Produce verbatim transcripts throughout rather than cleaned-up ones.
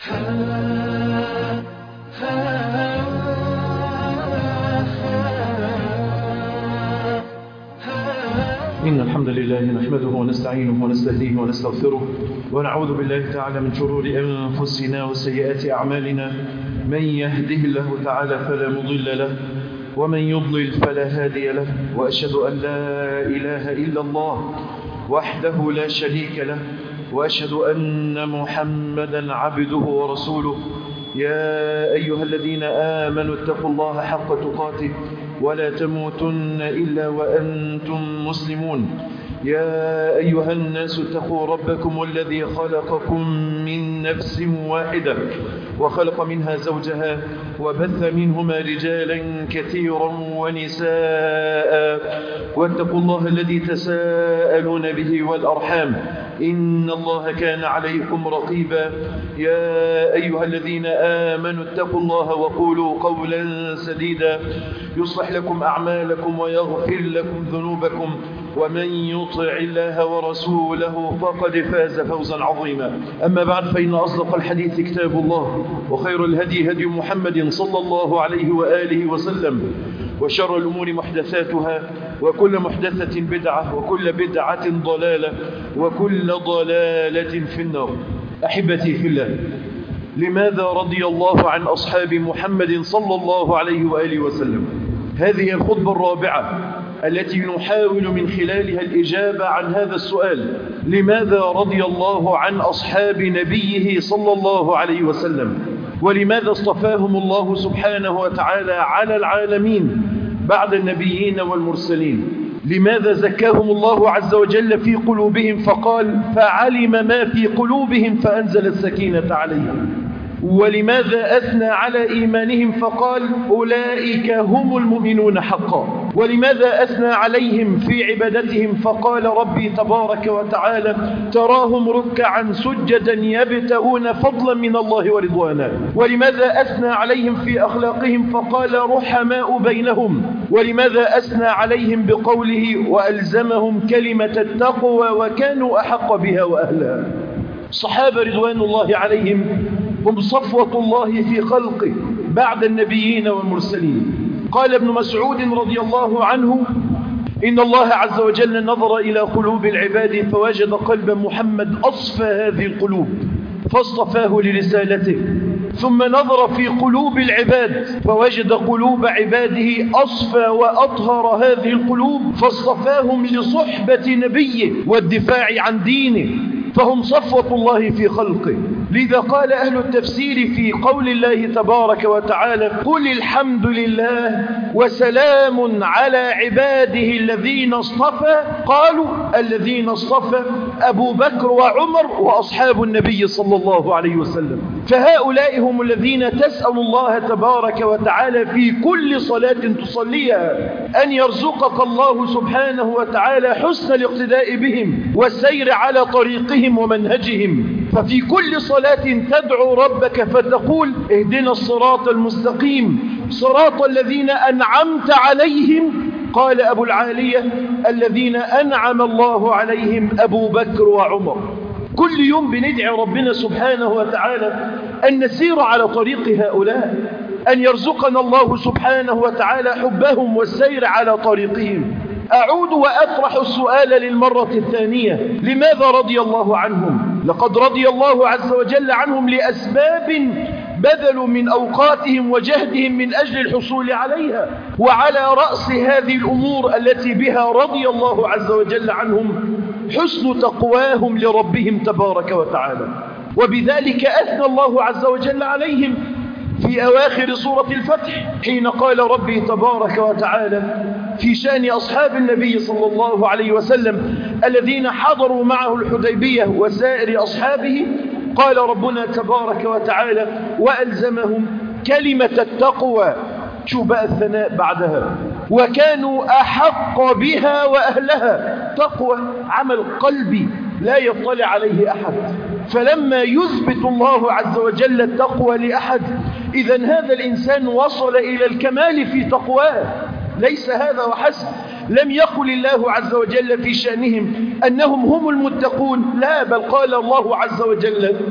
إن الحمد لله نحمده ونستعينه ونستهديه ونستغفره ونعوذ بالله تعالى من شرور أنفسنا وسيئات أعمالنا. من يهده الله تعالى فلا مضل له ومن يضلل فلا هادي له، وأشهد أن لا إله إلا الله وحده لا شريك له، وأشهد أن محمدا عبده ورسوله. يا أيها الذين آمنوا اتقوا الله حق تقاته ولا تموتن إلا وأنتم مسلمون. يا أيها الناس اتقوا ربكم الذي خلقكم من نفس واحدة وخلق منها زوجها وبث منهما رجالا كثيرا ونساء، واتقوا الله الذي تساءلون به والأرحام إن الله كان عليكم رقيبا. يا أيها الذين آمنوا اتقوا الله وقولوا قولا سديدا يصلح لكم أعمالكم ويغفر لكم ذنوبكم، ومن يطع الله ورسوله فقد فاز فوزا عظيما. أما بعد، فإن أصدق الحديث كتاب الله، وخير الهدي هدي محمد صلى الله عليه وآله وسلم، وشر الأمور محدثاتها، وكل محدثة بدعة، وكل بدعة ضلالة، وكل ضلالة في النار. أحبتي في الله، لماذا رضي الله عن أصحاب محمد صلى الله عليه وآله وسلم؟ هذه الخطبة الرابعة التي نحاول من خلالها الإجابة عن هذا السؤال: لماذا رضي الله عن أصحاب نبيه صلى الله عليه وسلم؟ ولماذا اصطفاهم الله سبحانه وتعالى على العالمين بعد النبيين والمرسلين؟ لماذا زكاهم الله عز وجل في قلوبهم فقال: فعلم ما في قلوبهم فأنزل السكينة عليهم؟ ولماذا أثنى على إيمانهم فقال: أولئك هم المؤمنون حقا؟ ولماذا أثنى عليهم في عبادتهم فقال ربي تبارك وتعالى: تراهم ركعا سجدا يبتغون فضلا من الله ورضوانا؟ ولماذا أثنى عليهم في أخلاقهم فقال: رحماء بينهم؟ ولماذا أثنى عليهم بقوله: وألزمهم كلمة التقوى وكانوا أحق بها وأهلها؟ الصحابة رضوان الله عليهم هم صفوة الله في خلقه بعد النبيين والمرسلين. قال ابن مسعود رضي الله عنه: إن الله عز وجل نظر إلى قلوب العباد فوجد قلب محمد أصفى هذه القلوب فاصطفاه لرسالته، ثم نظر في قلوب العباد فوجد قلوب عباده أصفى وأطهر هذه القلوب فاصطفاهم لصحبة نبيه والدفاع عن دينه، فهم صفوة الله في خلقه. لذا قال أهل التفسير في قول الله تبارك وتعالى: قل الحمد لله وسلام على عباده الذين اصطفى، قالوا الذين اصطفى أبو بكر وعمر وأصحاب النبي صلى الله عليه وسلم. فهؤلاء هم الذين تسأل الله تبارك وتعالى في كل صلاة تصليها أن يرزقك الله سبحانه وتعالى حسن الاقتداء بهم والسير على طريقهم ومنهجهم. ففي كل صلاة تدعو ربك فتقول: اهدنا الصراط المستقيم صراط الذين أنعمت عليهم. قال أبو العالية: الذين أنعم الله عليهم أبو بكر وعمر. كل يوم بندعي ربنا سبحانه وتعالى أن نسير على طريق هؤلاء، أن يرزقنا الله سبحانه وتعالى حبهم والسير على طريقهم. أعود وأطرح السؤال للمرة الثانية: لماذا رضي الله عنهم؟ لقد رضي الله عز وجل عنهم لأسباب بذلوا من أوقاتهم وجهدهم من أجل الحصول عليها، وعلى رأس هذه الأمور التي بها رضي الله عز وجل عنهم حسن تقواهم لربهم تبارك وتعالى. وبذلك أثنى الله عز وجل عليهم في أواخر سورة الفتح حين قال ربي تبارك وتعالى في شأن أصحاب النبي صلى الله عليه وسلم الذين حضروا معه الحديبية وسائر أصحابه، قال ربنا تبارك وتعالى: وألزمهم كلمة التقوى. شو بقى الثناء بعدها؟ وكانوا أحق بها وأهلها. تقوى عمل قلبي لا يطلع عليه أحد، فلما يثبت الله عز وجل التقوى لأحد إذن هذا الإنسان وصل إلى الكمال في تقواه. ليس هذا وحسب، لم يقل الله عز وجل في شأنهم أنهم هم المتقون، لا، بل قال الله عز وجل: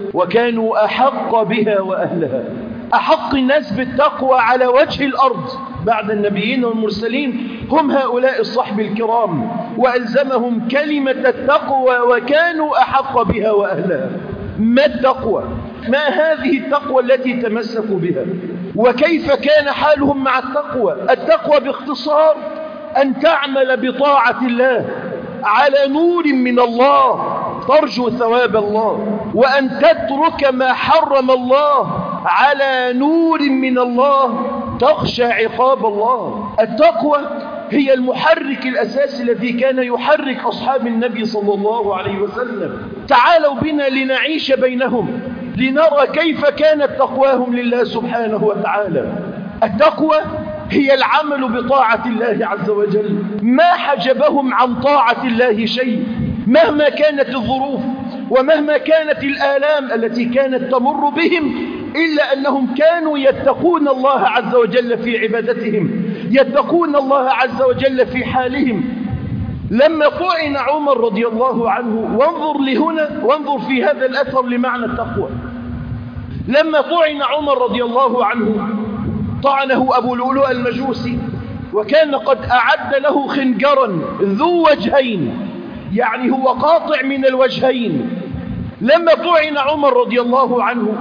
وكانوا أحق بها وأهلها. أحق الناس بالتقوى على وجه الأرض بعد النبيين والمرسلين هم هؤلاء الصحب الكرام، وألزمهم كلمة التقوى وكانوا أحق بها وأهلها. ما التقوى؟ ما هذه التقوى التي تمسكوا بها؟ وكيف كان حالهم مع التقوى؟ التقوى باختصار أن تعمل بطاعة الله على نور من الله ترجو ثواب الله، وأن تترك ما حرم الله على نور من الله تخشى عقاب الله. التقوى هي المحرك الأساسي الذي كان يحرك أصحاب النبي صلى الله عليه وسلم. تعالوا بنا لنعيش بينهم لنرى كيف كانت تقواهم لله سبحانه وتعالى. التقوى هي العمل بطاعة الله عز وجل، ما حجبهم عن طاعة الله شيء مهما كانت الظروف ومهما كانت الآلام التي كانت تمر بهم، إلا أنهم كانوا يتقون الله عز وجل في عبادتهم، يتقون الله عز وجل في حالهم. لما طعن عمر رضي الله عنه، وانظر لهنا وانظر في هذا الأثر لمعنى التقوى. لما طعن عمر رضي الله عنه طعنه أبو لؤلؤ المجوسي، وكان قد أعد له خنجرا ذو وجهين، يعني هو قاطع من الوجهين. لما طعن عمر رضي الله عنه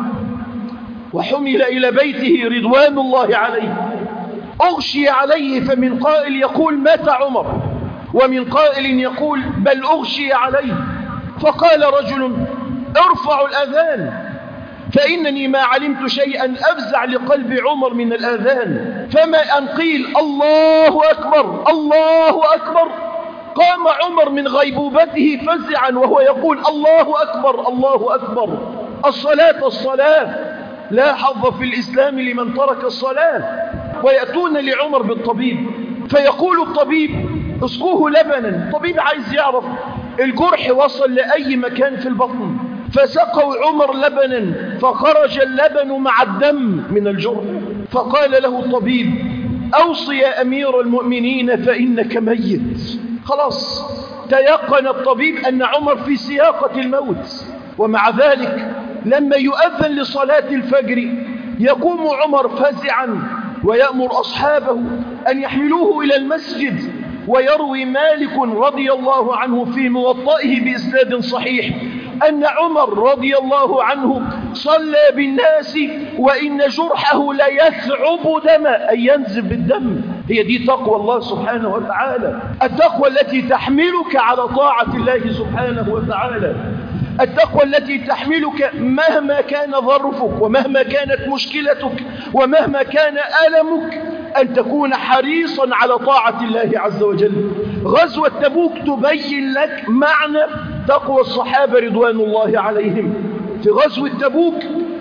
وحمل إلى بيته رضوان الله عليه، أغشي عليه، فمن قائل يقول مات عمر، ومن قائل يقول بل أغشي عليه. فقال رجل ارفعوا الأذان، فإنني ما علمت شيئا أفزع لقلب عمر من الآذان. فما أن قيل الله أكبر الله أكبر، قام عمر من غيبوبته فزعا وهو يقول الله أكبر الله أكبر، الصلاة الصلاة، لا حظ في الإسلام لمن ترك الصلاة. ويأتون لعمر بالطبيب، فيقول الطبيب اسقوه لبنا. الطبيب عايز يعرف الجرح وصل لأي مكان في البطن، فسقوا عمر لبنا فخرج اللبن مع الدم من الجرح. فقال له الطبيب أوصي يا أمير المؤمنين فإنك ميت. خلاص تيقن الطبيب أن عمر في سياقة الموت، ومع ذلك لما يؤذن لصلاة الفجر يقوم عمر فزعا ويأمر أصحابه أن يحملوه إلى المسجد. ويروي مالك رضي الله عنه في موطئه بإسناد صحيح أن عمر رضي الله عنه صلى بالناس وإن جرحه ليثعب دما، أي ينزف بالدم. هي دي تقوى الله سبحانه وتعالى، التقوى التي تحملك على طاعة الله سبحانه وتعالى، التقوى التي تحملك مهما كان ظرفك ومهما كانت مشكلتك ومهما كان ألمك أن تكون حريصا على طاعة الله عز وجل. غزوة تبوك تبين لك معنى تقوى الصحابة رضوان الله عليهم. في غزوة تبوك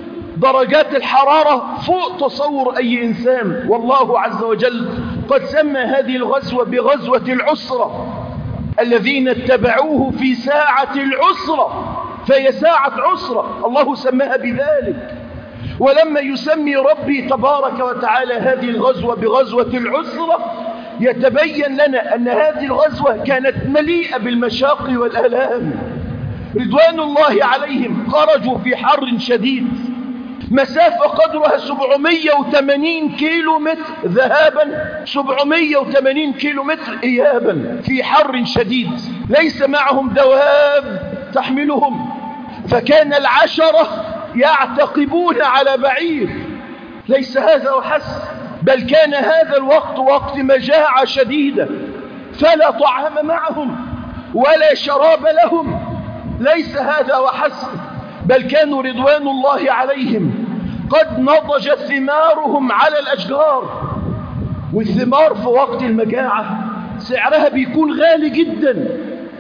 درجات الحرارة فوق تصور أي إنسان، والله عز وجل قد سمى هذه الغزوة بغزوة العسرة، الذين اتبعوه في ساعة العسرة، فهي ساعة عسرة الله سماها بذلك. ولما يسمي ربي تبارك وتعالى هذه الغزوة بغزوة العسرة يتبين لنا أن هذه الغزوة كانت مليئة بالمشاق والآلام. رضوان الله عليهم خرجوا في حر شديد، مسافة قدرها سبعمائة وثمانين كيلو متر ذهابا، سبعمائة وثمانين كيلو متر إيابا، في حر شديد، ليس معهم دواب تحملهم، فكان العشرة يعتقبون على بعير. ليس هذا وحسب، بل كان هذا الوقت وقت مجاعة شديدة، فلا طعام معهم ولا شراب لهم. ليس هذا وحسب، بل كانوا رضوان الله عليهم قد نضجت ثمارهم على الأشجار، والثمار في وقت المجاعة سعرها بيكون غالي جدا.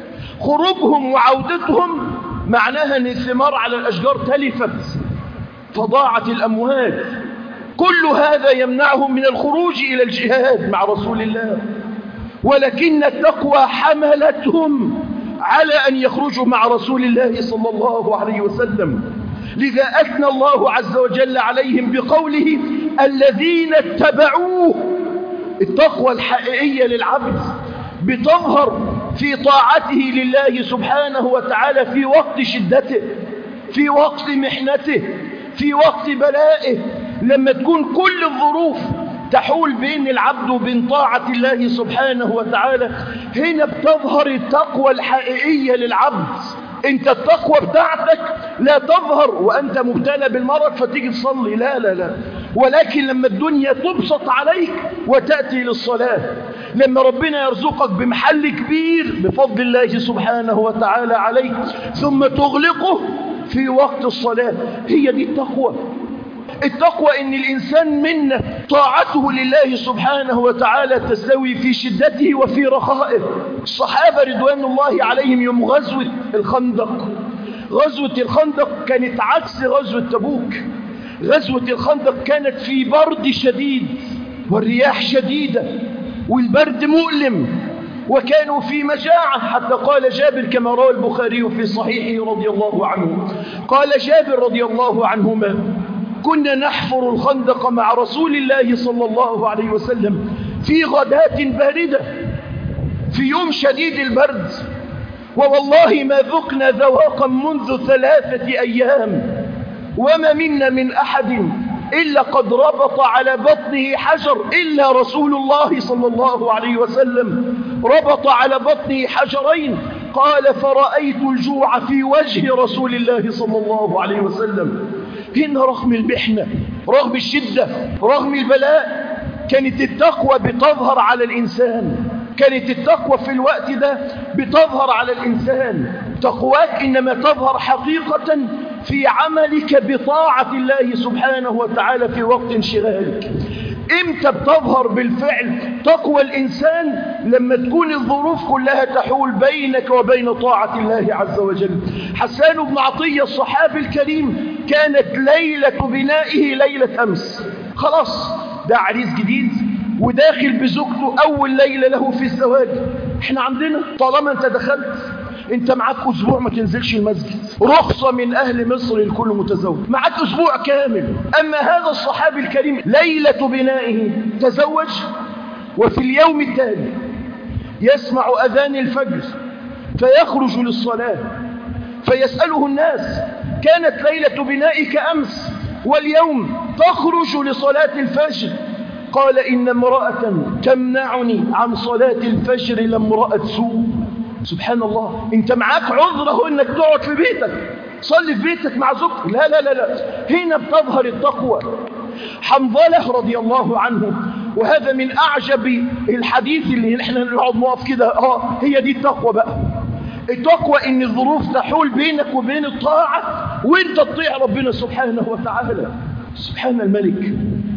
خروجهم وعودتهم معناها أن الثمار على الأشجار تلفت فضاعت الأموال. كل هذا يمنعهم من الخروج إلى الجهاد مع رسول الله، ولكن التقوى حملتهم على أن يخرجوا مع رسول الله صلى الله عليه وسلم. لذا أثنى الله عز وجل عليهم بقوله الذين اتبعوه. التقوى الحقيقية للعبد بتظهر في طاعته لله سبحانه وتعالى في وقت شدته، في وقت محنته، في وقت بلائه، لما تكون كل الظروف تحول بين العبد وبين طاعة الله سبحانه وتعالى، هنا بتظهر التقوى الحقيقية للعبد. انت التقوى بتاعتك لا تظهر وانت مبتلى بالمرض فتيجي تصلي، لا لا لا، ولكن لما الدنيا تبسط عليك وتأتي للصلاة، لما ربنا يرزقك بمحل كبير بفضل الله سبحانه وتعالى عليك ثم تغلقه في وقت الصلاة، هي دي التقوى. التقوى ان الانسان منا طاعته لله سبحانه وتعالى تستوي في شدته وفي رخائه. الصحابة رضوان الله عليهم يوم غزوة الخندق، غزوة الخندق كانت عكس غزوة تبوك. غزوة الخندق كانت في برد شديد والرياح شديدة والبرد مؤلم، وكانوا في مجاعة، حتى قال جابر كما روى البخاري في صحيحه رضي الله عنه، قال جابر رضي الله عنهما: كنا نحفر الخندق مع رسول الله صلى الله عليه وسلم في غداة باردة في يوم شديد البرد، ووالله ما ذقنا ذواقا منذ ثلاثة أيام، وما منا من أحد إلا قد ربط على بطنه حجر إلا رسول الله صلى الله عليه وسلم ربط على بطنه حجرين. قال: فرأيت الجوع في وجه رسول الله صلى الله عليه وسلم. هنا رغم المحنة، رغم الشدة، رغم البلاء، كانت التقوى بتظهر على الإنسان، كانت التقوى في الوقت ده بتظهر على الإنسان. تقواك إنما تظهر حقيقة في عملك بطاعة الله سبحانه وتعالى في وقت انشغالك. امتى بتظهر بالفعل تقوى الإنسان؟ لما تكون الظروف كلها تحول بينك وبين طاعة الله عز وجل. حسان بن عطية الصحابي الكريم كانت ليلة بنائه ليلة أمس، خلاص ده عريس جديد وداخل بزوجته أول ليلة له في الزواج. احنا عندنا طالما انت دخلت انت معاك اسبوع ما تنزلش المسجد، رخصة من اهل مصر الكل متزوج، معاك اسبوع كامل. اما هذا الصحابي الكريم ليلة بنائه تزوج، وفي اليوم التالي يسمع اذان الفجر فيخرج للصلاة، فيسأله الناس: كانت ليلة بنائك امس واليوم تخرج لصلاة الفجر؟ قال: إن امرأة تمنعني عن صلاة الفجر لامرأة سوء. سبحان الله، انت معاك عذره انك تقعد في بيتك، صلي في بيتك مع زوجتك. لا لا لا لا، هنا بتظهر التقوى. حنظلة رضي الله عنه، وهذا من أعجب الحديث اللي نحن نقعد نقف كده، اه هي دي التقوى بقى. التقوى ان الظروف تحول بينك وبين الطاعة وانت تطيع ربنا سبحانه وتعالى. سبحان الملك.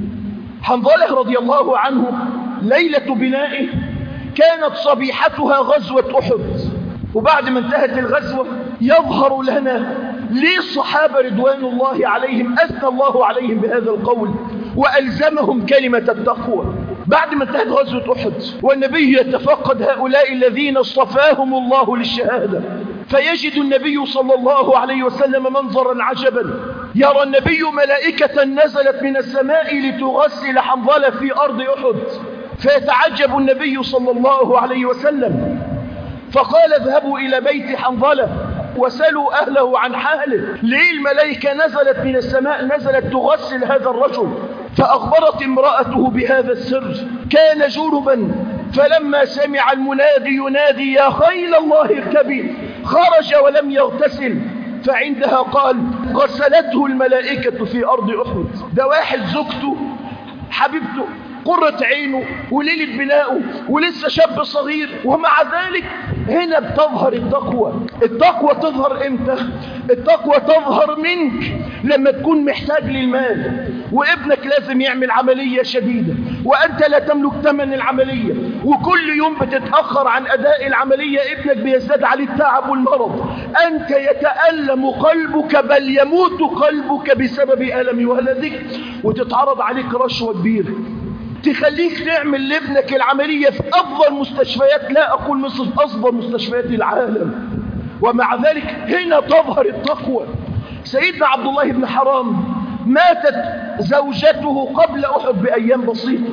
حنظلة رضي الله عنه ليلة بنائه كانت صبيحتها غزوة أحد، وبعد ما انتهت الغزوة يظهر لنا ليه الصحابة رضوان الله عليهم أثنى الله عليهم بهذا القول وألزمهم كلمة التقوى. بعد ما انتهت غزوة أحد والنبي يتفقد هؤلاء الذين اصطفاهم الله للشهادة، فيجد النبي صلى الله عليه وسلم منظرا عجبا. يرى النبي ملائكة نزلت من السماء لتغسل حنظلة في أرض أحد، فيتعجب النبي صلى الله عليه وسلم، فقال: اذهبوا إلى بيت حنظلة وسألوا أهله عن حاله، ليه الملائكة نزلت من السماء نزلت تغسل هذا الرجل؟ فأخبرت امرأته بهذا السر. كان جنبا، فلما سمع المنادي ينادي: يا خيل الله اركبي، خرج ولم يغتسل، فعندها قال: غسلته الملائكة في أرض أحد. ده واحد زوجته حبيبته قرة عينه وليلة بناؤه ولسه شاب صغير، ومع ذلك هنا بتظهر التقوى. التقوى تظهر امتى؟ التقوى تظهر منك لما تكون محتاج للمال وابنك لازم يعمل عملية شديدة وأنت لا تملك ثمن العملية، وكل يوم بتتأخر عن أداء العملية ابنك بيزداد عليه التعب والمرض، أنت يتألم قلبك بل يموت قلبك بسبب ألم ولدك، وتتعرض عليك رشوة كبيرة تخليك تعمل لابنك العملية في أفضل مستشفيات، لا أقول مصر، أفضل مستشفيات العالم، ومع ذلك هنا تظهر التقوى. سيدنا عبد الله بن حرام ماتت زوجته قبل أحد بأيام بسيطة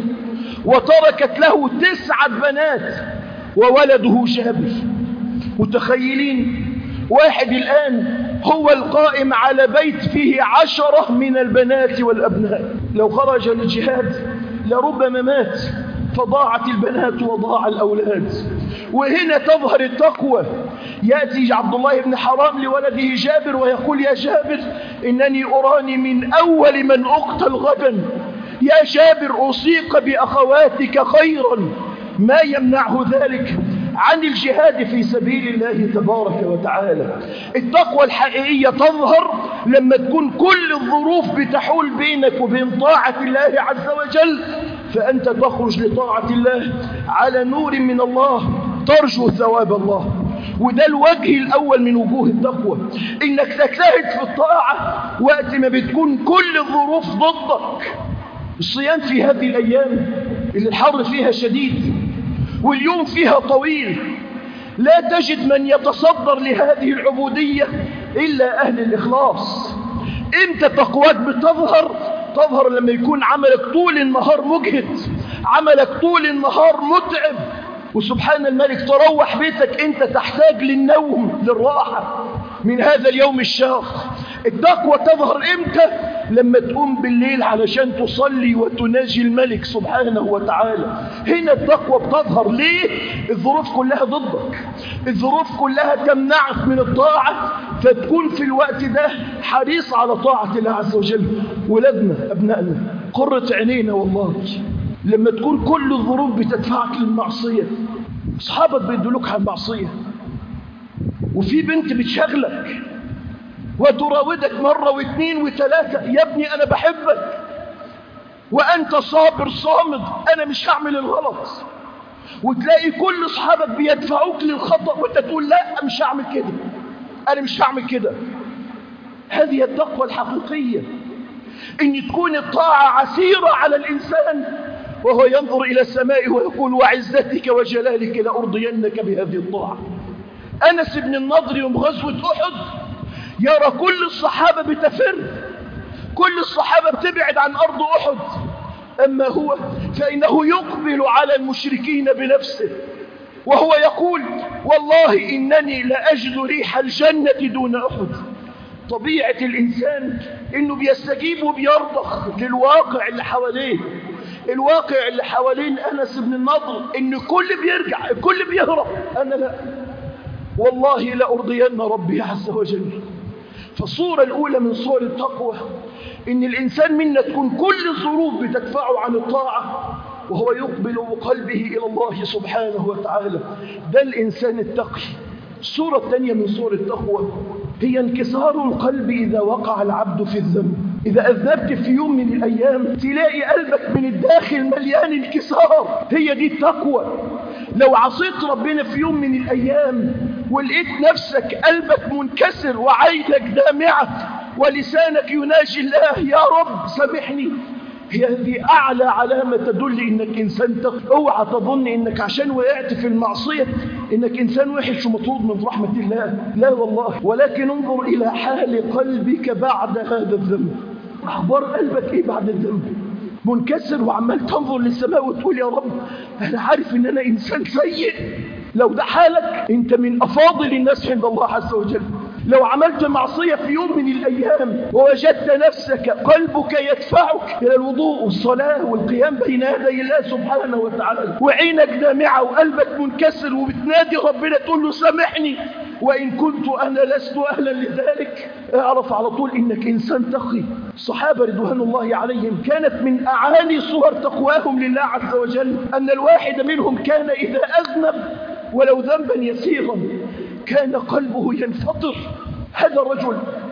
وتركت له تسعة بنات وولده جابر. متخيلين واحد الآن هو القائم على بيت فيه عشرة من البنات والأبناء. لو خرج للجهاد لربما مات، فضاعت البنات وضاع الأولاد. وهنا تظهر التقوى. يأتي عبد الله بن حرام لولده جابر ويقول: يا جابر إنني أراني من أول من أقتل غدا. يا جابر أوصيك بأخواتك خيرا، ما يمنعه ذلك عن الجهاد في سبيل الله تبارك وتعالى. التقوى الحقيقية تظهر لما تكون كل الظروف بتحول بينك وبين طاعة الله عز وجل، فأنت تخرج لطاعة الله على نور من الله، ترجو ثواب الله. وده الوجه الأول من وجوه التقوى، إنك تجتهد في الطاعة وقت ما بتكون كل الظروف ضدك. الصيام في هذه الأيام اللي الحر فيها شديد واليوم فيها طويل، لا تجد من يتصدر لهذه العبودية إلا أهل الإخلاص. إمتى تقواك بتظهر؟ تظهر لما يكون عملك طول النهار مجهد، عملك طول النهار متعب، وسبحان الملك تروح بيتك أنت تحتاج للنوم، للراحة من هذا اليوم الشاق. التقوى تظهر إمتى؟ لما تقوم بالليل علشان تصلي وتناجي الملك سبحانه وتعالى. هنا التقوى بتظهر. ليه؟ الظروف كلها ضدك، الظروف كلها تمنعك من الطاعة، فتكون في الوقت ده حريص على طاعة الله عز وجل. ولادنا أبنائنا قرة عينينا والله لما تكون كل الظروف بتدفعك للمعصية. أصحابك بيدلوك على المعصية، وفي بنت بتشغلك وتراودك مرة واثنين وثلاثة: يا ابني أنا بحبك، وأنت صابر صامد، أنا مش هعمل الغلط. وتلاقي كل أصحابك بيدفعوك للخطأ وأنت تقول: لا مش هعمل كده، أنا مش هعمل كده. هذه التقوى الحقيقية، إن تكون الطاعة عسيرة على الإنسان وهو ينظر إلى السماء ويقول: وعزتك وجلالك لأرضينك بهذه الطاعة. أنس بن النضر يوم غزوة أحد يرى كل الصحابة بتفر، كل الصحابة بتبعد عن أرض أحد، أما هو فإنه يقبل على المشركين بنفسه وهو يقول: والله إنني لأجد ريح الجنة دون أحد. طبيعة الإنسان إنه بيستجيب وبيرضخ للواقع اللي حواليه. الواقع اللي حوالين أنس بن النضر إن كل بيرجع، كل بيهرب، أنا لا، والله لأرضين ربي عز وجل. فالصورة الأولى من صور التقوى إن الإنسان منا تكون كل الظروف بتدفعه عن الطاعة وهو يقبل بقلبه إلى الله سبحانه وتعالى. ده الإنسان التقي. الصورة الثانية من صور التقوى هي انكسار القلب إذا وقع العبد في الذنب. إذا أذنبت في يوم من الأيام تلاقي قلبك من الداخل مليان انكسار. هي دي التقوى. لو عصيت ربنا في يوم من الأيام ولقيت نفسك قلبك منكسر وعينك دامعة ولسانك يناجي الله: يا رب سامحني، هي هذه أعلى علامة تدل إنك إنسان تقي. اوعى تظن إنك عشان وقعت في المعصية إنك إنسان وحش ومطرود من رحمة الله، لا والله. ولكن انظر إلى حال قلبك بعد هذا الذنب. أخبار قلبك إيه بعد الذنب؟ منكسر وعمال تنظر للسماء وتقول: يا رب أنا عارف إن أنا إنسان سيء. لو ده حالك أنت من أفاضل الناس عند الله عز وجل. لو عملت معصية في يوم من الأيام ووجدت نفسك قلبك يدفعك إلى الوضوء والصلاة والقيام بين يدي الله سبحانه وتعالى، وعينك دامعة وقلبك منكسر وبتنادي ربنا تقول له: سامحني وإن كنت أنا لست أهلا لذلك، اعرف على طول إنك إنسان تقي. الصحابة رضوان الله عليهم كانت من أعالي صور تقواهم لله عز وجل أن الواحد منهم كان إذا أذنب ولو ذنبا يسيرا كان قلبه ينفطر. هذا الرجل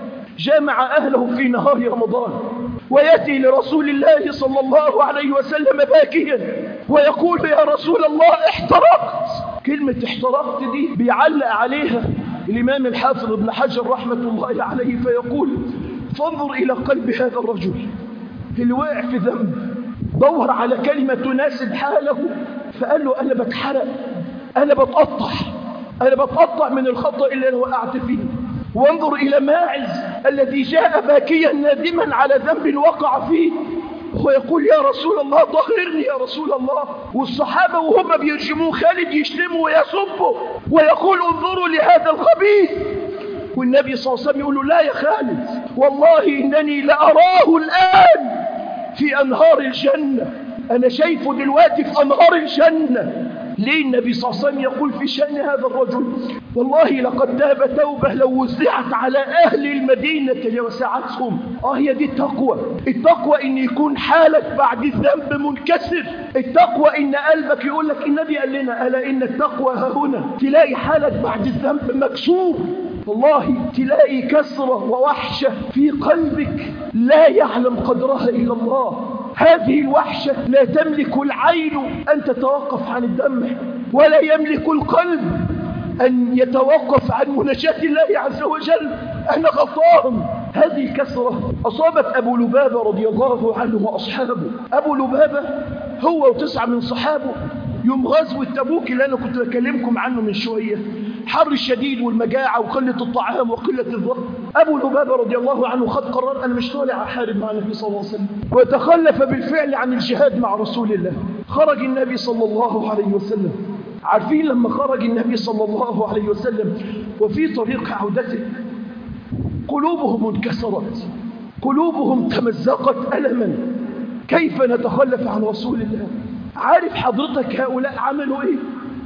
جامع أهله في نهار رمضان ويأتي لرسول الله صلى الله عليه وسلم باكيا ويقول: يا رسول الله احترقت. كلمة احترقت دي بيعلق عليها الإمام الحافظ ابن حجر رحمة الله عليه فيقول: فانظر إلى قلب هذا الرجل اللي وقع في ذنب، دور على كلمة تناسب حاله، فقال له: أنا بتحرق، أنا بتقطع، أنا بتقطع من الخطأ اللي أنا وقعت فيه. وانظر إلى ماعز الذي جاء باكيا نادما على ذنب وقع فيه ويقول: يا رسول الله طهرني يا رسول الله. والصحابة وهم بيرجموه خالد يشتموا ويسبوا ويقول: انظروا لهذا الخبيث والنبي صلى الله عليه وسلم يقول له لا يا خالد والله إنني لأراه الآن في أنهار الجنة، أنا شايفه دلوقتي في أنهار الجنة. ليه النبي صلى الله عليه وسلم يقول في شأن هذا الرجل والله لقد تاب توبة لو وزعت على أهل المدينة لوسعتهم. آه هي دي التقوى. التقوى إن يكون حالك بعد الذنب منكسر. التقوى إن قلبك يقول لك النبي قال لنا ألا إن التقوى ها هنا، تلاقي حالك بعد الذنب مكسور، والله تلاقي كسرة ووحشة في قلبك لا يعلم قدرها إلا الله. هذه الوحشة لا تملك العين أن تتوقف عن الدمع، ولا يملك القلب أن يتوقف عن مناجاة الله عز وجل. أنا غلطان. هذه الكسرة أصابت أبو لبابة رضي الله عنه وأصحابه. أبو لبابة هو وتسعة من صحابه يوم غزوة تبوك اللي أنا كنت بكلمكم عنه من شوية، حر الشديد والمجاعة وقلة الطعام وقلة الضغط. أبو لبابة رضي الله عنه خد قرار أنا مش طالع أحارب مع النبي صلى الله عليه وسلم، وتخلف بالفعل عن الجهاد مع رسول الله. خرج النبي صلى الله عليه وسلم. عارفين لما خرج النبي صلى الله عليه وسلم وفي طريق عودته قلوبهم انكسرت، قلوبهم تمزقت ألما. كيف نتخلف عن رسول الله؟ عارف حضرتك هؤلاء عملوا إيه؟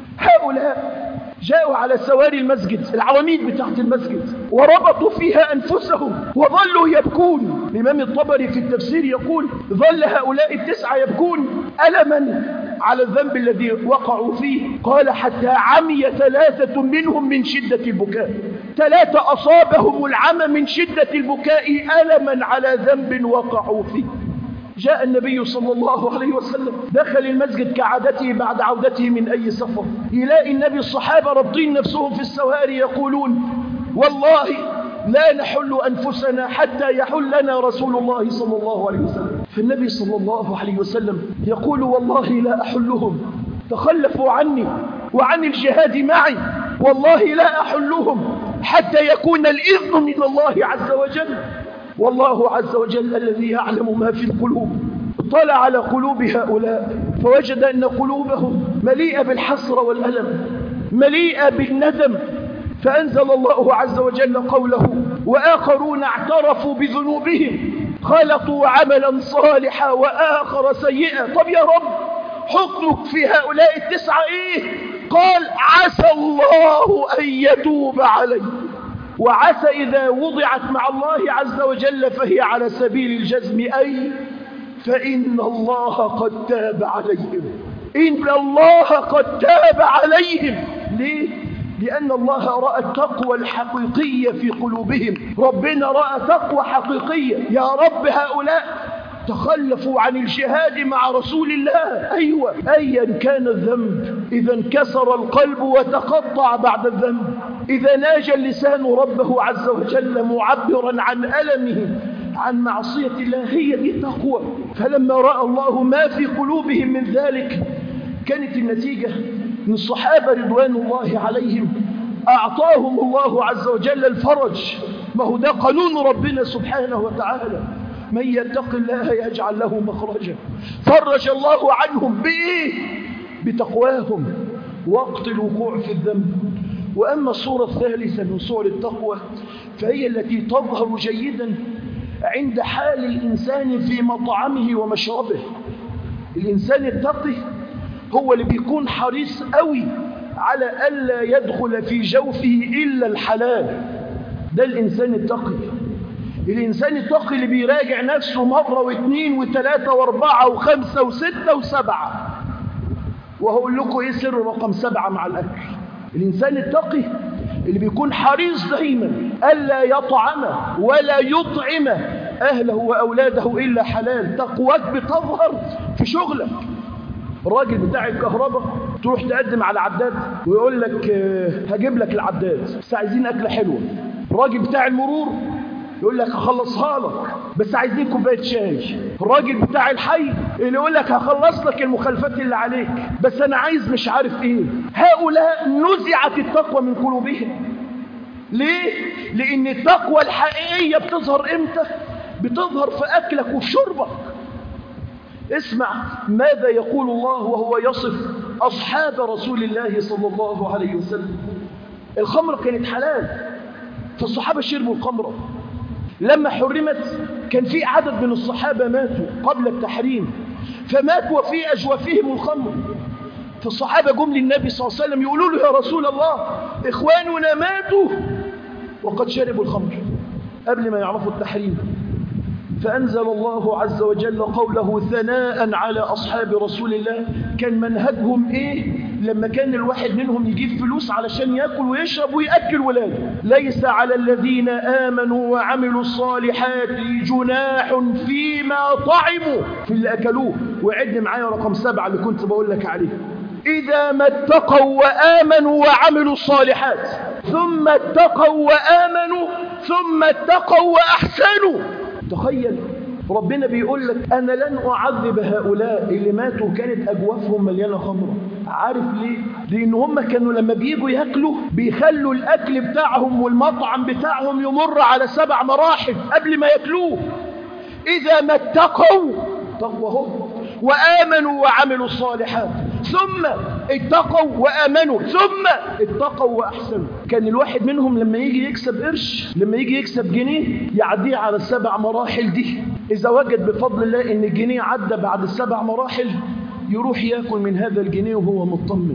هؤلاء جاءوا على سواري المسجد، العواميد بتاعت المسجد، وربطوا فيها أنفسهم وظلوا يبكون. الإمام الطبري في التفسير يقول ظل هؤلاء التسعة يبكون ألما على الذنب الذي وقعوا فيه. قال حتى عمي ثلاثة منهم من شدة البكاء. ثلاثة أصابهم العمى من شدة البكاء ألما على ذنب وقعوا فيه. جاء النبي صلى الله عليه وسلم دخل المسجد كعادته بعد عودته من أي سفر، يلاقي النبي الصحابة رابطين نفسهم في السواري يقولون والله لا نحل أنفسنا حتى يحلنا رسول الله صلى الله عليه وسلم. فالنبي صلى الله عليه وسلم يقول والله لا أحلهم، تخلفوا عني وعن الجهاد معي، والله لا أحلهم حتى يكون الإذن من الله عز وجل. والله عز وجل الذي يعلم ما في القلوب اطلع على قلوب هؤلاء فوجد أن قلوبهم مليئة بالحسرة والألم، مليئة بالندم. فأنزل الله عز وجل قوله وآخرون اعترفوا بذنوبهم خلطوا عملا صالحا وآخر سيئا. طب يا رب حكمك في هؤلاء التسعة إيه؟ قال عسى الله أن يتوب عليه. وعسى إذا وضعت مع الله عز وجل فهي على سبيل الجزم، أي فإن الله قد تاب عليهم، إن الله قد تاب عليهم. ليه؟ لأن الله رأى التقوى الحقيقية في قلوبهم. ربنا رأى تقوى حقيقية. يا رب هؤلاء تخلفوا عن الجهاد مع رسول الله. أيوة أيا كان الذنب، إذا انكسر القلب وتقطع بعد الذنب، إذا ناجى اللسان ربه عز وجل معبرا عن ألمه عن معصية الله، هي دي التقوى. فلما رأى الله ما في قلوبهم من ذلك كانت النتيجة من الصحابة رضوان الله عليهم أعطاهم الله عز وجل الفرج. ما هو ده قانون ربنا سبحانه وتعالى، من يتق الله يجعل له مخرجا. فرج الله عنهم بإيه؟ بتقواهم وقت الوقوع في الذنب. وأما الصورة الثالثة من صور التقوى فهي التي تظهر جيدا عند حال الإنسان في مطعمه ومشربه. الإنسان التقي هو اللي بيكون حريص قوي على ألا يدخل في جوفه إلا الحلال. ده الإنسان التقي. الإنسان التقي اللي بيراجع نفسه مرة واثنين وثلاثة واربعة وخمسة وستة وسبعة. وهقول لكم إيه سر رقم سبعة مع الأكل. الإنسان التقي اللي بيكون حريص دائما ألا يطعم ولا يطعم أهله وأولاده إلا حلال. تقواك بتظهر في شغلك. الراجل بتاع الكهرباء تروح تقدم على عداد ويقول لك هجيب لك العداد بس عايزين أكلة حلوة. الراجل بتاع المرور يقول لك هخلصها لك بس عايزين كوبايه شاي. الراجل بتاع الحي اللي يقول لك هخلص لك المخالفات اللي عليك بس انا عايز مش عارف ايه. هؤلاء نزعت التقوى من قلوبهم. ليه؟ لان التقوى الحقيقيه بتظهر امتى؟ بتظهر في اكلك وفي شربك. اسمع ماذا يقول الله وهو يصف اصحاب رسول الله صلى الله عليه وسلم. الخمر كانت حلال فالصحابة شربوا الخمرة. لما حرمت كان في عدد من الصحابة ماتوا قبل التحريم، فماتوا وفي أجوافهم الخمر. فالصحابة جم للنبي صلى الله عليه وسلم يقولوا له: يا رسول الله، إخواننا ماتوا وقد شربوا الخمر، قبل ما يعرفوا التحريم. فأنزل الله عز وجل قوله ثناء على أصحاب رسول الله. كان منهجهم إيه لما كان الواحد منهم يجيب فلوس علشان يأكل ويشرب ويأكل ولاده؟ ليس على الذين آمنوا وعملوا الصالحات جناح فيما طعموا، في اللي أكلوه. وعد معايا رقم سبعة اللي كنت بقول لك عليه: إذا ما اتقوا وآمنوا وعملوا الصالحات ثم اتقوا وآمنوا ثم اتقوا وأحسنوا. تخيل ربنا بيقول لك: أنا لن أعذب هؤلاء اللي ماتوا كانت أجوافهم مليانة خمرة. عارف ليه؟ لأن هم كانوا لما بييجوا يأكلوا بيخلوا الأكل بتاعهم والمطعم بتاعهم يمر على سبع مراحل قبل ما يأكلوه. إذا ما اتقوا تقوهم وآمنوا وعملوا الصالحات ثم اتقوا وآمنوا ثم اتقوا وأحسنوا. كان الواحد منهم لما يجي يكسب قرش، لما يجي يكسب جنيه، يعديه على السبع مراحل دي. إذا وجد بفضل الله إن الجنيه عدى بعد السبع مراحل، يروح يأكل من هذا الجنيه وهو مطمن.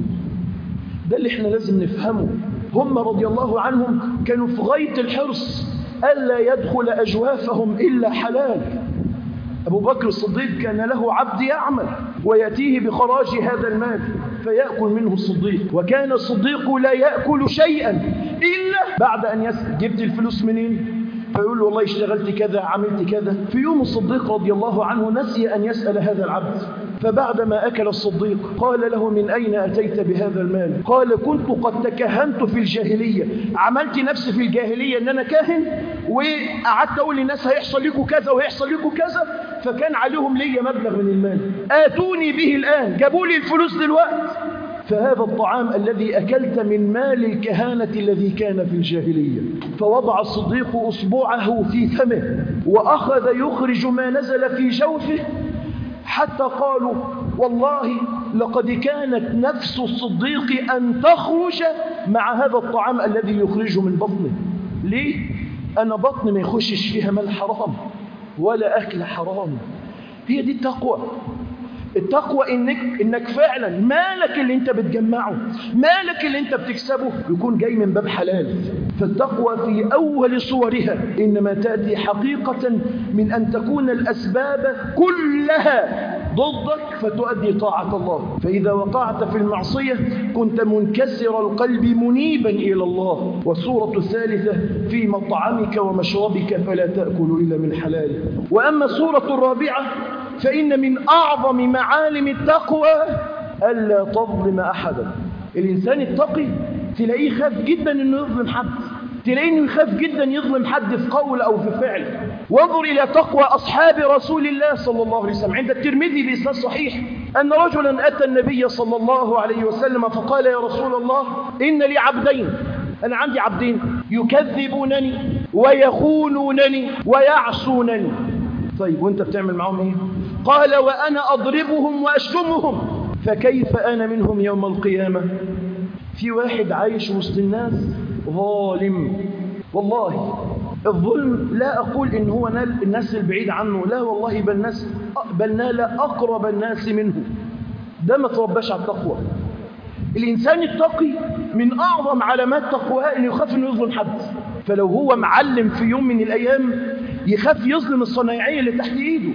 ده اللي احنا لازم نفهمه. هم رضي الله عنهم كانوا في غاية الحرص ألا يدخل أجوافهم إلا حلال. أبو بكر الصديق كان له عبد يعمل ويأتيه بخراج هذا المال فيأكل منه الصديق، وكان الصديق لا يأكل شيئا إلا بعد أن يسأل: جبت الفلوس منين؟ فيقول له: والله اشتغلت كذا، عملت كذا. في يوم الصديق رضي الله عنه نسي أن يسأل هذا العبد، فبعدما أكل الصديق قال له: من أين أتيت بهذا المال؟ قال: كنت قد تكهنت في الجاهلية، عملت نفسي في الجاهلية أن أنا كاهن، وقعدت أقول للناس هيحصل لكم كذا ويحصل لكم كذا، فكان عليهم لي مبلغ من المال، آتوني به الآن، جابوا لي الفلوس دلوقتي. فهذا الطعام الذي أكلت من مال الكهانة الذي كان في الجاهلية. فوضع الصديق أصبعه في فمه وأخذ يخرج ما نزل في جوفه، حتى قالوا: والله لقد كانت نفس الصديق أن تخرج مع هذا الطعام الذي يخرج من بطنه. ليه؟ أنا بطني ما يخشش فيها مال حرام ولا أكل حرام. هي دي التقوى. التقوى إنك, إنك فعلا مالك اللي انت بتجمعه، مالك اللي انت بتكسبه يكون جاي من باب حلال. فالتقوى في أول صورها إنما تأتي حقيقة من أن تكون الأسباب كلها ضدك فتؤدي طاعة الله. فإذا وقعت في المعصية كنت منكسر القلب منيبا إلى الله. والصورة الثالثة في مطعمك ومشربك فلا تأكل إلا من حلال. وأما الصورة الرابعة فإن من أعظم معالم التقوى ألا تظلم أحدا. الإنسان التقي تلاقيه خاف جدا أنه يظلم حد، تلاقيه أنه يخاف جدا يظلم حد في قول أو في فعل. وانظر إلى تقوى أصحاب رسول الله صلى الله عليه وسلم. عند الترمذي بإسناد صحيح أن رجلا أتى النبي صلى الله عليه وسلم فقال: يا رسول الله، إن لي عبدين، أنا عندي عبدين يكذبونني ويخونونني ويعصونني. طيب وانت بتعمل معهم ايه؟ قال: وأنا أضربهم وأشتمهم، فكيف أنا منهم يوم القيامة؟ في واحد عايش وسط الناس ظالم. والله الظلم لا أقول إن هو نال الناس البعيد عنه، لا والله، بل, ناس بل نال أقرب الناس منه. ده ما ترباش على التقوى. الإنسان التقي من أعظم علامات تقواه إنه يخاف إنه يظلم حد. فلو هو معلم في يوم من الأيام يخاف يظلم الصنايعية اللي تحت إيده،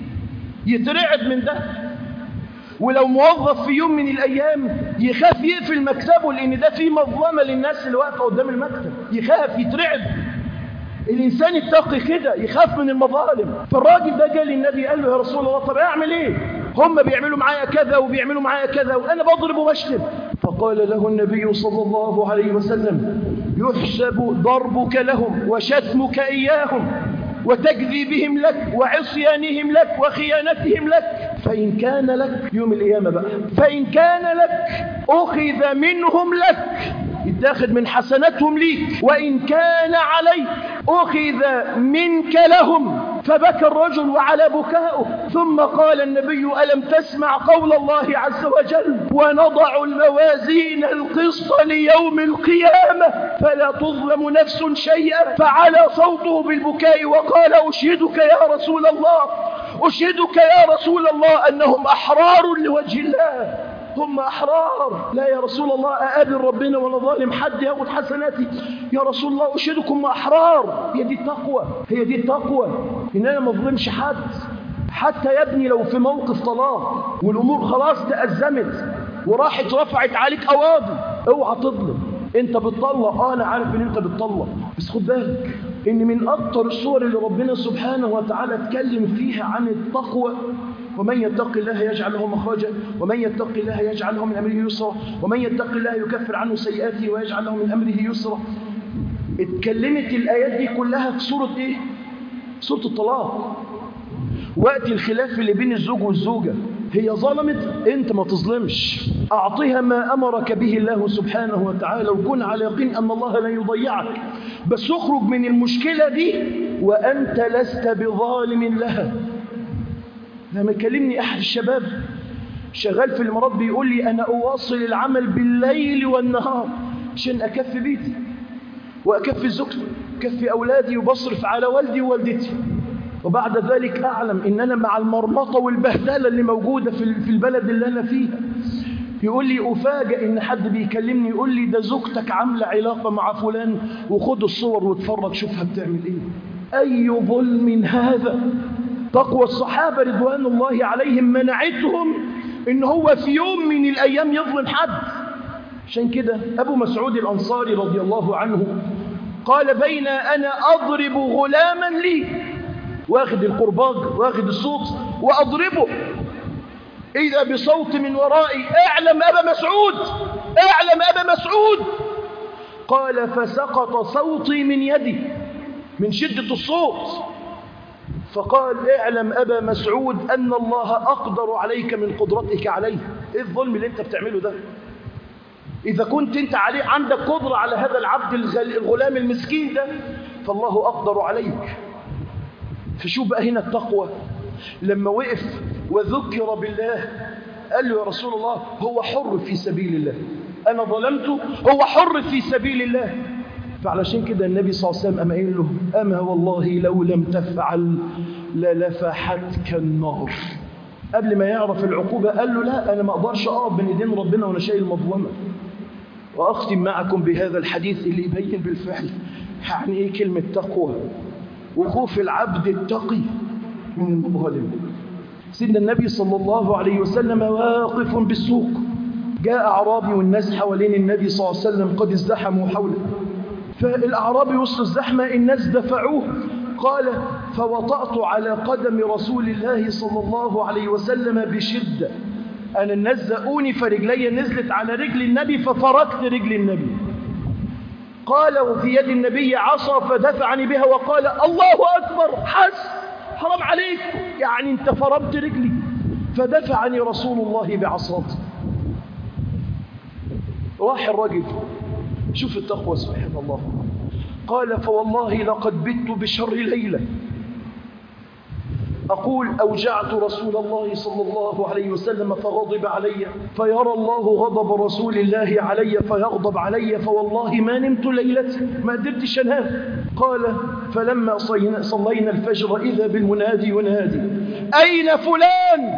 يترعب من ده. ولو موظف في يوم من الأيام يخاف يقفل مكتبه لأن ده فيه مظلمة للناس اللي واقفة قدام المكتب، يخاف يترعب. الإنسان التقي كده يخاف من المظالم. فالراجل ده جاء للنبي قال له: يا رسول الله، طب أعمل إيه؟ هم بيعملوا معايا كذا وبيعملوا معايا كذا وأنا بضرب وبشتم. فقال له النبي صلى الله عليه وسلم: يحسب ضربك لهم وشتمك إياهم وتكذيبهم لك وعصيانهم لك وخيانتهم لك، فإن كان لك يوم القيامة بقى، فإن كان لك أخذ منهم لك، يتاخد من حسناتهم ليك، وإن كان عليك أخذ منك لهم فبكى الرجل وعلى بكاؤه. ثم قال النبي: ألم تسمع قول الله عز وجل: ونضع الموازين القسط ليوم القيامة فلا تظلم نفس شيئا. فعلى صوته بالبكاء وقال: أشهدك يا رسول الله أشهدك يا رسول الله أنهم أحرار لوجه الله، هم أحرار. لا يا رسول الله، أقابل ربنا وأنا ظالم حد ياخد حسناتي؟ يا رسول الله أشهدكم أحرار. هي دي التقوى، هي دي التقوى، إن أنا ما أظلمش حد. حتى يا ابني لو في موقف طلاق والأمور خلاص تأزمت وراحت رفعت عليك قواضي، اوعى تظلم. انت بتطلق، اه انا عارف ان انت بتطلق، بس خد بالك ان من اكتر الصور اللي ربنا سبحانه وتعالى اتكلم فيها عن التقوى: ومن يتق الله يجعل له مخرجا ومن يتق الله يجعل له من امره يسرا ومن يتق الله يكفر عنه سيئاته ويجعل له من امره يسرا. اتكلمت الايات دي كلها في سوره ايه؟ سوره الطلاق. وقت الخلاف اللي بين الزوج والزوجه، هي ظلمت، انت ما تظلمش، اعطيها ما امرك به الله سبحانه وتعالى وكن على يقين ان الله لا يضيعك، بس اخرج من المشكله دي وانت لست بظالم لها. لما كلمني احد الشباب شغال في الامارات بيقول لي: انا اواصل العمل بالليل والنهار عشان اكفي بيتي واكفي زوجتي واكفي اولادي وبصرف على والدي ووالدتي، وبعد ذلك أعلم إن أنا مع المرمطة والبهدلة اللي موجودة في البلد اللي أنا فيها. يقول لي: أفاجئ إن حد بيكلمني يقول لي: ده زوجتك عاملة علاقة مع فلان وخد الصور واتفرج شوفها بتعمل إيه. أي ظلم هذا؟ تقوى الصحابة رضوان الله عليهم منعتهم إن هو في يوم من الأيام يظلم حد. عشان كده أبو مسعود الأنصاري رضي الله عنه قال: بين أنا أضرب غلاما لي، واخد القرباج واخد الصوت وأضربه، إذا بصوت من ورائي: اعلم أبا مسعود، اعلم أبا مسعود. قال: فسقط صوتي من يدي من شدة الصوت، فقال: اعلم أبا مسعود أن الله أقدر عليك من قدرتك عليه. إيه الظلم اللي انت بتعمله ده؟ إذا كنت انت عليه عندك قدرة على هذا العبد الغلام المسكين ده، فالله أقدر عليك. فشوف بقى هنا التقوى، لما وقف وذكر بالله قال له: يا رسول الله هو حر في سبيل الله، أنا ظلمته، هو حر في سبيل الله. فعلشان كده النبي صلى الله عليه وسلم أما قال له: أما والله لو لم تفعل للفحتك النار. قبل ما يعرف العقوبة قال له: لا، أنا ما أقدرش أقف بين ايدين ربنا وأنا شايل مظلمة. وأختم معكم بهذا الحديث اللي يبين بالفعل يعني إيه كلمة تقوى وخوف العبد التقي من الظالم. سيدنا النبي صلى الله عليه وسلم واقف بالسوق، جاء أعرابي والناس حوالين النبي صلى الله عليه وسلم قد ازدحموا حوله، فالأعرابي وسط الزحمة الناس دفعوه. قال: فوطأت على قدم رسول الله صلى الله عليه وسلم بشدة، أنا الناس زقوني فرجلي نزلت على رجل النبي ففركت رجل النبي. قال: وفي يد النبي عصا فدفعني بها وقال: الله أكبر، حس حرام عليك، يعني انت فرمت رجلي. فدفعني رسول الله بعصاته. راح الرجل، شوف التقوى سبحان الله، قال: فوالله لقد بت بشر ليلة أقول أوجعت رسول الله صلى الله عليه وسلم فغضب علي، فيرى الله غضب رسول الله علي فيغضب علي، فوالله ما نمت ليلتي، ما قدرتش أنام. قال: فلما صلينا الفجر إذا بالمنادي ينادي: أين فلان؟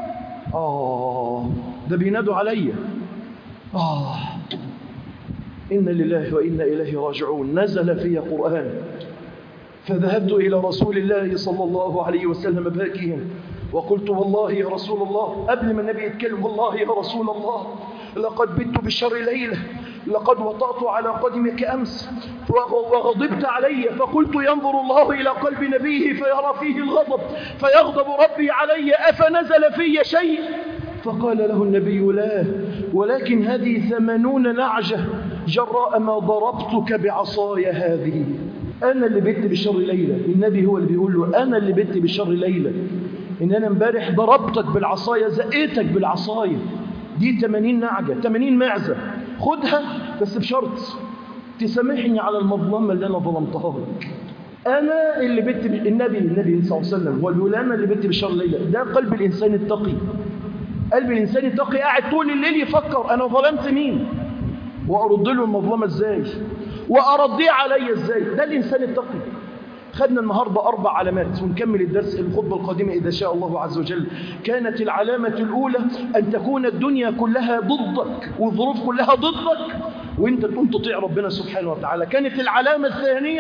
آه ده بينادوا علي. آه إن لله وإنا إليه راجعون. نزل في قرآن، فذهبت إلى رسول الله صلى الله عليه وسلم باكيا وقلت: والله يا رسول الله، قبل ما النبي يتكلم: والله يا رسول الله لقد بت بالشر ليلة، لقد وطأت على قدمك أمس وغضبت علي، فقلت: ينظر الله إلى قلب نبيه فيرى فيه الغضب فيغضب ربي علي، أفنزل في شيء؟ فقال له النبي: لا، ولكن هذه ثمانون نعجة جراء ما ضربتك بعصاي هذه. أنا اللي بت بالشر ليلة. النبي هو اللي بيقول له: أنا اللي بت بالشر ليلة، إن أنا امبارح ضربتك بالعصاية، زقيتك بالعصاية دي ثمانين نعجة، ثمانين معزة، خدها بس بشرط تسامحني على المظلمة اللي أنا ظلمتها لك. أنا اللي بت النبي النبي صلى الله عليه وسلم والبيقول أنا اللي بت بشر ليلة. ده قلب الإنسان التقي. قلب الإنسان التقي قاعد طول الليل يفكر أنا ظلمت مين وأرد له المظلمة إزاي وأرضيه علي إزاي. ده الإنسان التقي. خدنا النهاردة أربع علامات ونكمل الدرس الخطبة القادمة إذا شاء الله عز وجل. كانت العلامة الأولى أن تكون الدنيا كلها ضدك والظروف كلها ضدك وإنت تكون تطيع ربنا سبحانه وتعالى. كانت العلامة الثانية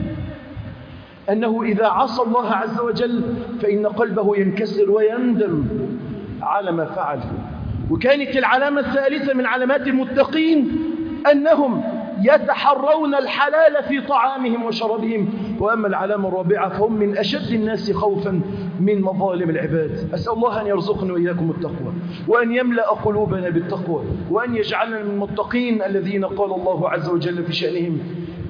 أنه إذا عصى الله عز وجل فإن قلبه ينكسر ويندم على ما فعل. وكانت العلامة الثالثة من علامات المتقين أنهم يتحرون الحلال في طعامهم وشرابهم. وأما العلامة الرابعة فهم من أشد الناس خوفا من مظالم العباد. أسأل الله أن يرزقنا وإياكم التقوى وأن يملأ قلوبنا بالتقوى وأن يجعلنا من المتقين الذين قال الله عز وجل في شأنهم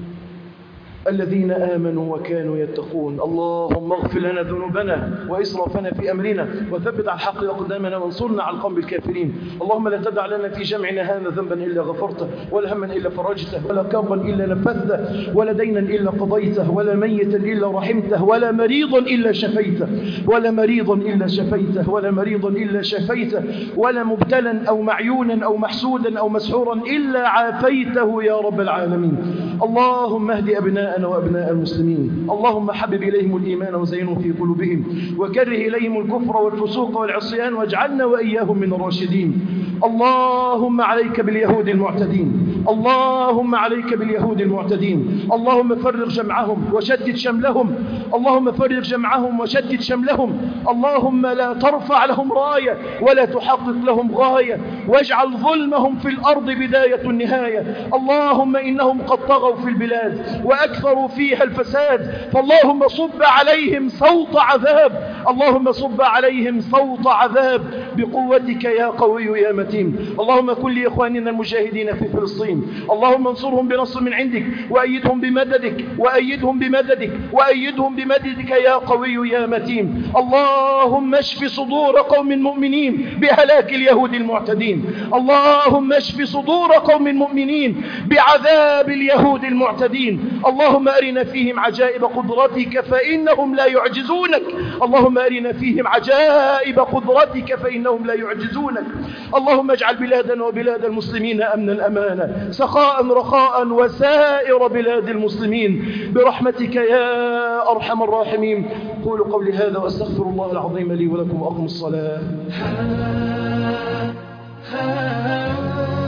الذين آمنوا وكانوا يتقون. اللهم اغفر لنا ذنوبنا وإسرافنا في أمرنا وثبت على الحق أقدامنا وانصرنا على القوم الكافرين. اللهم لا تدع لنا في جمعنا هذا ذنبا إلا غفرته ولا هما إلا فرجته ولا كربا إلا نفذته ولا دينا إلا قضيته ولا ميتا إلا رحمته ولا مريضا إلا شفيته ولا مريضا إلا شفيته ولا مريضا إلا شفيته ولا مبتلا أو معيونا أو محسودا أو مسحورا إلا عافيته يا رب العالمين. اللهم اهد أبناءنا وأبناء المسلمين. اللهم حبب إليهم الإيمان وزينه في قلوبهم وكره إليهم الكفر والفسوق والعصيان واجعلنا وإياهم من الراشدين. اللهم عليك باليهود المعتدين. اللهم عليك باليهود المعتدين. اللهم فرغ جمعهم وشتت شملهم. اللهم فرغ جمعهم وشتت شملهم. اللهم لا ترفع لهم راية ولا تحقق لهم غاية واجعل ظلمهم في الأرض بداية النهاية. اللهم إنهم قد طغوا في البلاد وأكثروا فيها الفساد فاللهم صب عليهم صوت عذاب. اللهم صب عليهم صوت عذاب بقوتك يا قوي يا متين. اللهم كن لإخواننا المجاهدين في فلسطين. اللهم انصرهم بنصر من عندك وأيدهم بمددك وأيدهم بمددك وأيدهم بمددك يا قوي يا متين. اللهم اشف صدور قوم مؤمنين بهلاك اليهود المعتدين. اللهم اشف صدور قوم مؤمنين بعذاب اليهود المعتدين. اللهم أرنا فيهم عجائب قدرتك فإنهم لا يعجزونك. اللهم أرنا فيهم عجائب قدرتك فإنهم لا يعجزونك. اللهم اجعل بلادنا وبلاد المسلمين أمنا أمانا سخاء رخاء وسائر بلاد المسلمين برحمتك يا أرحم الراحمين. قولوا قولي هذا وأستغفر الله العظيم لي ولكم وأقم الصلاة.